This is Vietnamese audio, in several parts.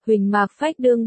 Huỳnh Mạc Phách đương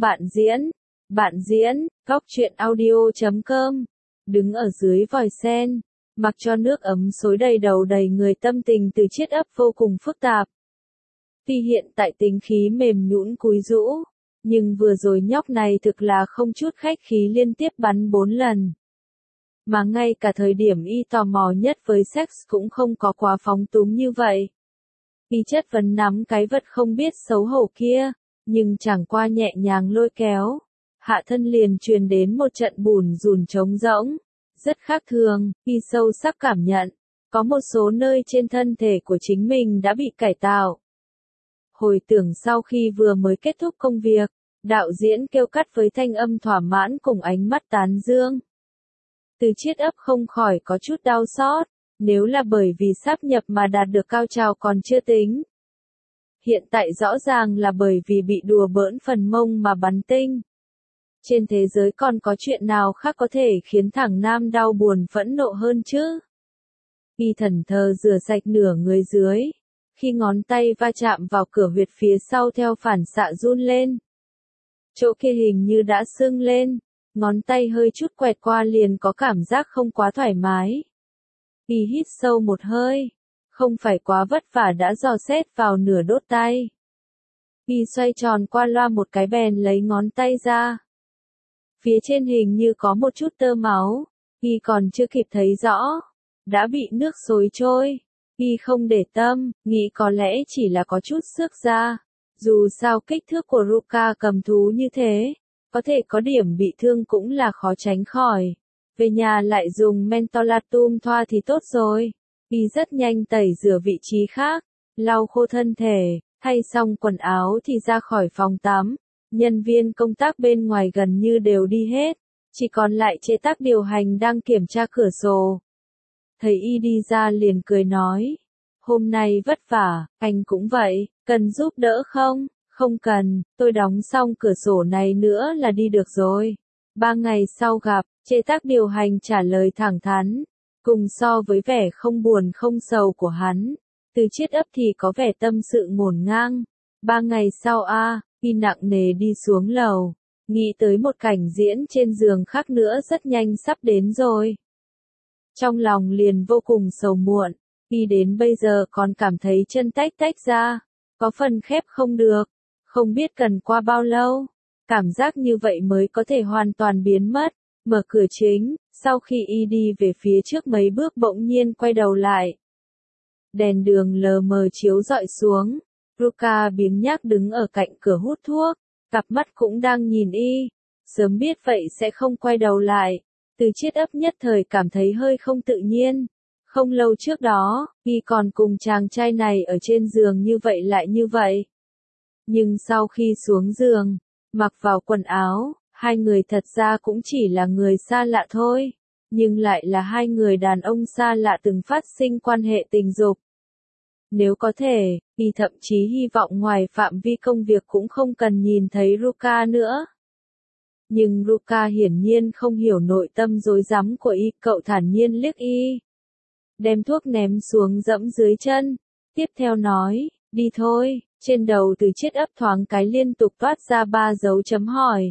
bạn diễn, góc truyện audio.com, đứng ở dưới vòi sen, mặc cho nước ấm xối đầy đầu đầy người, tâm tình từ chiết ấp vô cùng phức tạp. Tuy hiện tại tính khí mềm nhũn cúi rũ, nhưng vừa rồi nhóc này thực là không chút khách khí liên tiếp bắn 4 lần. Mà ngay cả thời điểm y tò mò nhất với sex cũng không có quá phóng túng như vậy. Y chất vấn nắm cái vật không biết xấu hổ kia, nhưng chẳng qua nhẹ nhàng lôi kéo, hạ thân liền truyền đến một trận bùn rùn trống rỗng, rất khác thường. Y sâu sắc cảm nhận, có một số nơi trên thân thể của chính mình đã bị cải tạo. Hồi tưởng sau khi vừa mới kết thúc công việc, đạo diễn kêu cắt với thanh âm thỏa mãn cùng ánh mắt tán dương. Từ chiết ấp không khỏi có chút đau xót, nếu là bởi vì sáp nhập mà đạt được cao trào còn chưa tính. Hiện tại rõ ràng là bởi vì bị đùa bỡn phần mông mà bắn tinh. Trên thế giới còn có chuyện nào khác có thể khiến thằng nam đau buồn phẫn nộ hơn chứ? Y thần thờ rửa sạch nửa người dưới, khi ngón tay va chạm vào cửa huyệt phía sau theo phản xạ run lên. Chỗ kia hình như đã sưng lên, ngón tay hơi chút quẹt qua liền có cảm giác không quá thoải mái. Y hít sâu một hơi, không phải quá vất vả đã dò xét vào nửa đốt tay. Y xoay tròn qua loa một cái bèn lấy ngón tay ra. Phía trên hình như có một chút tơ máu, Y còn chưa kịp thấy rõ, đã bị nước xối trôi. Y không để tâm, nghĩ có lẽ chỉ là có chút xước da. Dù sao kích thước của Ruka cầm thú như thế, có thể có điểm bị thương cũng là khó tránh khỏi. Về nhà lại dùng mentholatum thoa thì tốt rồi. Y rất nhanh tẩy rửa vị trí khác, lau khô thân thể, thay xong quần áo thì ra khỏi phòng tắm. Nhân viên công tác bên ngoài gần như đều đi hết, chỉ còn lại chế tác điều hành đang kiểm tra cửa sổ. Thấy Y đi ra liền cười nói, hôm nay vất vả, anh cũng vậy, cần giúp đỡ không? Không cần, tôi đóng xong cửa sổ này nữa là đi được rồi. 3 ngày sau gặp, chế tác điều hành trả lời thẳng thắn, cùng so với vẻ không buồn không sầu của hắn, từ chiết ấp thì có vẻ tâm sự ngổn ngang. 3 ngày sau Y nặng nề đi xuống lầu, nghĩ tới một cảnh diễn trên giường khác nữa rất nhanh sắp đến rồi. Trong lòng liền vô cùng sầu muộn, Y đến bây giờ còn cảm thấy chân tách tách ra, có phần khép không được, không biết cần qua bao lâu, cảm giác như vậy mới có thể hoàn toàn biến mất. Mở cửa chính, sau khi Y đi về phía trước mấy bước bỗng nhiên quay đầu lại. Đèn đường lờ mờ chiếu rọi xuống, Ruka biếng nhác đứng ở cạnh cửa hút thuốc, cặp mắt cũng đang nhìn Y, sớm biết vậy sẽ không quay đầu lại. Từ chiết ấp nhất thời cảm thấy hơi không tự nhiên. Không lâu trước đó, Y còn cùng chàng trai này ở trên giường như vậy lại như vậy. Nhưng sau khi xuống giường, mặc vào quần áo, hai người thật ra cũng chỉ là người xa lạ thôi, nhưng lại là hai người đàn ông xa lạ từng phát sinh quan hệ tình dục. Nếu có thể, Y thậm chí hy vọng ngoài phạm vi công việc cũng không cần nhìn thấy Ruka nữa. Nhưng Ruka hiển nhiên không hiểu nội tâm rối rắm của Y, cậu thản nhiên liếc Y, đem thuốc ném xuống dẫm dưới chân, tiếp theo nói, đi thôi. Trên đầu từ chiết ấp thoáng cái liên tục toát ra 3 dấu chấm hỏi.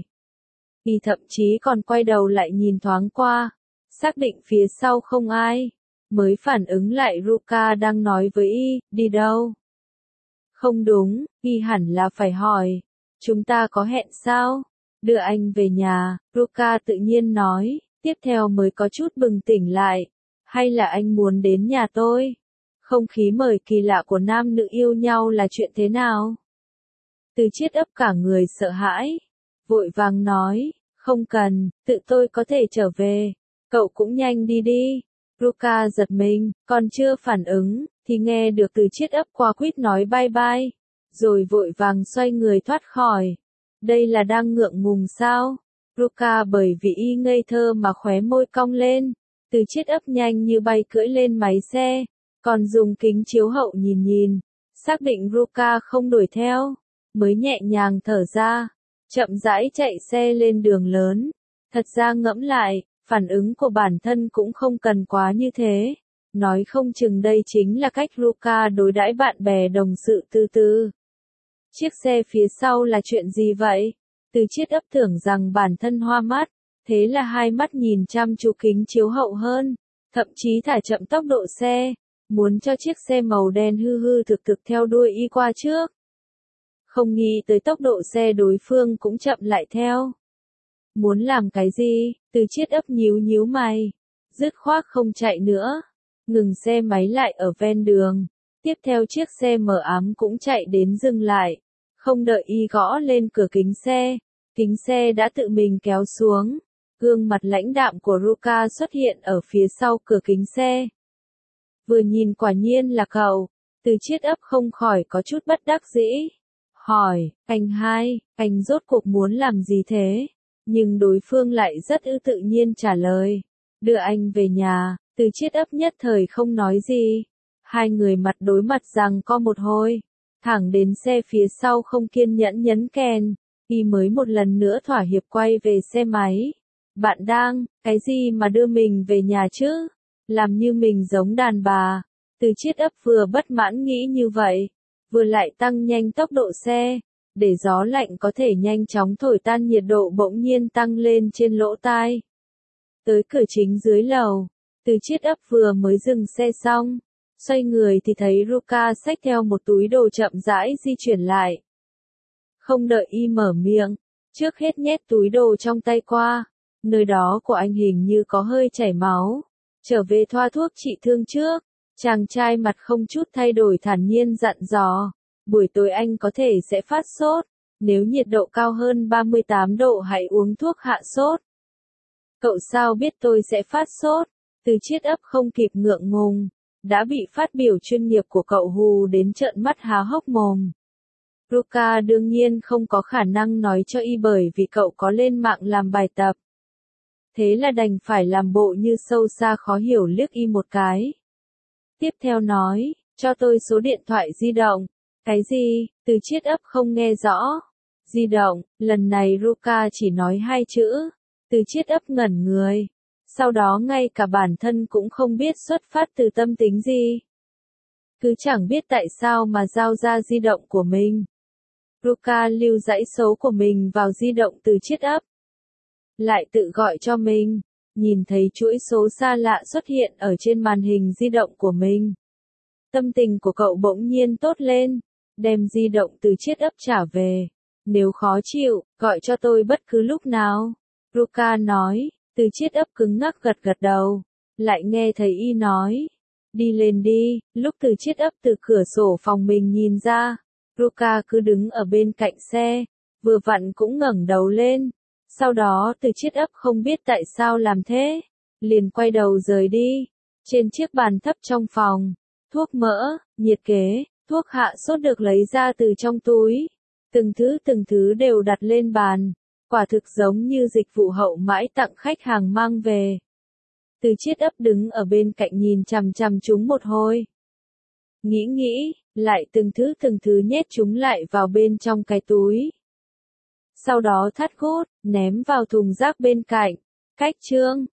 Y thậm chí còn quay đầu lại nhìn thoáng qua, xác định phía sau không ai, mới phản ứng lại Ruka đang nói với Y, đi đâu? Không đúng, Y hẳn là phải hỏi, chúng ta có hẹn sao? Đưa anh về nhà, Ruka tự nhiên nói, tiếp theo mới có chút bừng tỉnh lại, hay là anh muốn đến nhà tôi? Không khí mời kỳ lạ của nam nữ yêu nhau là chuyện thế nào? Từ chiết ấp cả người sợ hãi, vội vàng nói, không cần, tự tôi có thể trở về, cậu cũng nhanh đi đi. Ruka giật mình, còn chưa phản ứng, thì nghe được từ chiết ấp qua quýt nói bye bye, rồi vội vàng xoay người thoát khỏi. Đây là đang ngượng ngùng sao? Ruka bởi vì Y ngây thơ mà khóe môi cong lên, từ chiết ấp nhanh như bay cưỡi lên máy xe. Còn dùng kính chiếu hậu nhìn, xác định Ruka không đuổi theo, mới nhẹ nhàng thở ra, chậm rãi chạy xe lên đường lớn. Thật ra ngẫm lại, phản ứng của bản thân cũng không cần quá như thế, nói không chừng đây chính là cách Ruka đối đãi bạn bè đồng sự từ từ. Chiếc xe phía sau là chuyện gì vậy? Từ Chiết ấp tưởng rằng bản thân hoa mắt, thế là hai mắt nhìn chăm chú kính chiếu hậu hơn, thậm chí thả chậm tốc độ xe, muốn cho chiếc xe màu đen hư hư thực thực theo đuôi y qua trước. Không nghĩ tới tốc độ xe đối phương cũng chậm lại theo. Muốn làm cái gì? Từ Chiết ấp nhíu nhíu mày, dứt khoát không chạy nữa, ngừng xe máy lại ở ven đường. Tiếp theo chiếc xe mờ ám cũng chạy đến dừng lại, không đợi y gõ lên cửa kính xe đã tự mình kéo xuống. Gương mặt lãnh đạm của Ruka xuất hiện ở phía sau cửa kính xe. Vừa nhìn quả nhiên là cậu, Từ Chiết ấp không khỏi có chút bất đắc dĩ. Hỏi, anh rốt cuộc muốn làm gì thế? Nhưng đối phương lại rất tự nhiên trả lời. Đưa anh về nhà. Từ Chiết ấp nhất thời không nói gì. Hai người mặt đối mặt giằng co một hồi. Thẳng đến xe phía sau không kiên nhẫn nhấn kèn. Y mới một lần nữa thỏa hiệp quay về xe máy. Bạn đang, cái gì mà đưa mình về nhà chứ? Làm như mình giống đàn bà. Từ Chiết ấp vừa bất mãn nghĩ như vậy, vừa lại tăng nhanh tốc độ xe, để gió lạnh có thể nhanh chóng thổi tan nhiệt độ bỗng nhiên tăng lên trên lỗ tai. Tới cửa chính dưới lầu, Từ Chiết ấp vừa mới dừng xe xong, xoay người thì thấy Ruka xách theo một túi đồ chậm rãi di chuyển lại. Không đợi y mở miệng, trước hết nhét túi đồ trong tay qua, nơi đó của anh hình như có hơi chảy máu. Trở về thoa thuốc trị thương trước, chàng trai mặt không chút thay đổi thản nhiên dặn dò, buổi tối anh có thể sẽ phát sốt, nếu nhiệt độ cao hơn 38 độ hãy uống thuốc hạ sốt. Cậu sao biết tôi sẽ phát sốt? Từ Chiết ấp không kịp ngượng ngùng, đã bị phát biểu chuyên nghiệp của cậu hù đến trợn mắt há hốc mồm. Ruka đương nhiên không có khả năng nói cho y bởi vì cậu có lên mạng làm bài tập. Thế là đành phải làm bộ như sâu xa khó hiểu liếc y một cái. Tiếp theo nói, cho tôi số điện thoại di động. Cái gì? Từ Chiết ấp không nghe rõ. Di động, lần này Ruka chỉ nói hai chữ. Từ Chiết ấp ngẩn người. Sau đó ngay cả bản thân cũng không biết xuất phát từ tâm tính gì. Cứ chẳng biết tại sao mà giao ra di động của mình. Ruka lưu dãy số của mình vào di động Từ Chiết ấp. Lại tự gọi cho mình, nhìn thấy chuỗi số xa lạ xuất hiện ở trên màn hình di động của mình. Tâm tình của cậu bỗng nhiên tốt lên, đem di động Từ Chiết ấp trả về. Nếu khó chịu, gọi cho tôi bất cứ lúc nào. Ruka nói, Từ Chiết ấp cứng ngắc gật gật đầu. Lại nghe thấy y nói, đi lên đi. Lúc Từ Chiết ấp từ cửa sổ phòng mình nhìn ra, Ruka cứ đứng ở bên cạnh xe, vừa vặn cũng ngẩng đầu lên. Sau đó Từ Chiết ấp không biết tại sao làm thế, liền quay đầu rời đi. Trên chiếc bàn thấp trong phòng, thuốc mỡ, nhiệt kế, thuốc hạ sốt được lấy ra từ trong túi. Từng thứ đều đặt lên bàn, quả thực giống như dịch vụ hậu mãi tặng khách hàng mang về. Từ Chiết ấp đứng ở bên cạnh nhìn chằm chằm chúng một hồi. Nghĩ, lại từng thứ nhét chúng lại vào bên trong cái túi. Sau đó thắt hút, ném vào thùng rác bên cạnh. Cách chương